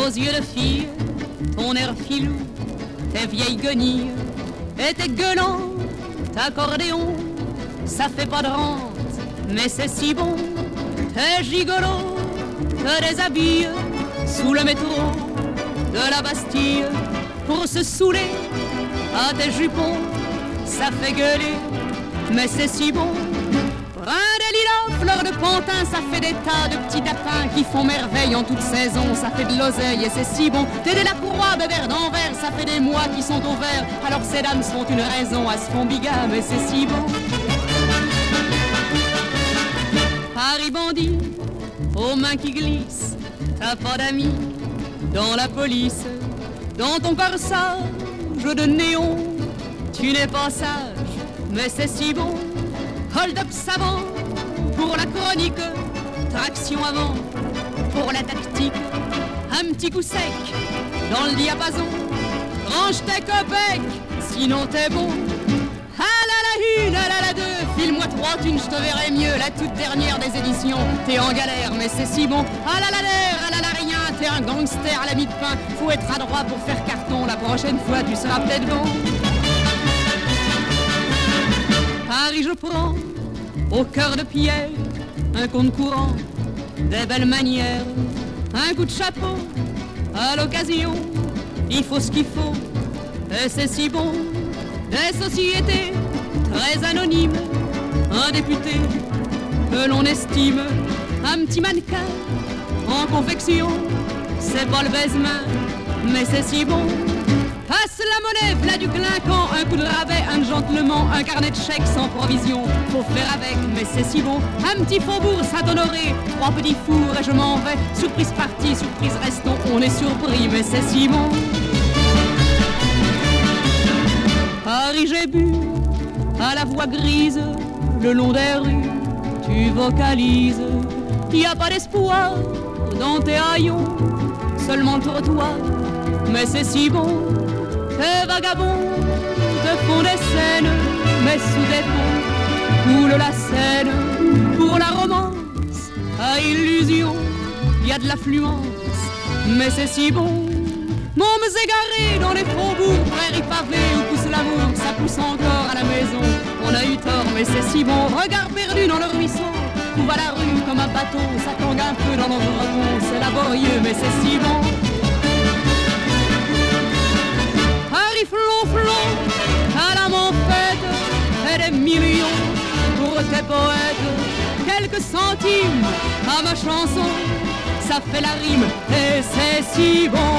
Aux yeux de fille, ton air filou, tes vieilles guenilles et tes gueulants, accordéon, ça fait pas de rente, mais c'est si bon. T'es gigolo, te déshabille sous le métro de la Bastille pour se saouler à tes jupons, ça fait gueuler, mais c'est si bon. Brin de lilas, fleurs de pantin, ça fait des tas de petits tapins qui font merveille en toute saison, ça fait de l'oseille et c'est si bon. T'es de la courroie, bébert d'envers, ça fait des mois qui sont au vert, alors ces dames sont une raison à se font biga, mais c'est si bon. Paris bandit, aux mains qui glissent, t'as pas d'amis dans la police, dans ton corsage de néon, tu n'es pas sage, mais c'est si bon. Hold-up savant pour la chronique, traction avant pour la tactique, un petit coup sec dans le diapason, range tes copecs, sinon t'es bon. Ah là la une, ah là la deux, file-moi 3 thunes, je te verrai mieux, la toute dernière des éditions, t'es en galère mais c'est si bon. Ah là là l'air, ah là là rien, t'es un gangster à la mi-de-pain, faut être adroit pour faire carton, la prochaine fois tu seras peut-être bon. Paris je prends, au cœur de pierre, un compte courant, des belles manières, un coup de chapeau, à l'occasion, il faut ce qu'il faut, et c'est si bon. Des sociétés très anonymes, un député que l'on estime, un petit mannequin en confection, c'est pas le baise-main, mais c'est si bon. Passe la monnaie, plat du clinquant, un coup de rabais, un gentleman, un carnet de chèques sans provision. Faut faire avec, mais c'est si bon. Un petit faubourg Saint-Honoré, 3 petits fours et je m'en vais. Surprise partie, surprise restons, on est surpris, mais c'est si bon. Paris j'ai bu, à la voix grise, le long des rues, tu vocalises. Y a pas d'espoir dans tes haillons, seulement le trottoir, mais c'est si bon. Tes vagabonds te font des scènes, mais sous des ponts coule la Seine. Pour la romance, à illusion, y a de l'affluence, mais c'est si bon. Mômes égarés dans les faubourgs, prairies pavées où pousse l'amour, ça pousse encore à la maison. On a eu tort, mais c'est si bon. Regard perdu dans le ruisseau, où va la rue comme un bateau, ça tangue un peu dans notre repos, c'est laborieux, mais c'est si bon. Paris flon-flon, à la fête, et des millions pour tes poètes. Quelques centimes à ma chanson, ça fait la rime, et c'est si bon.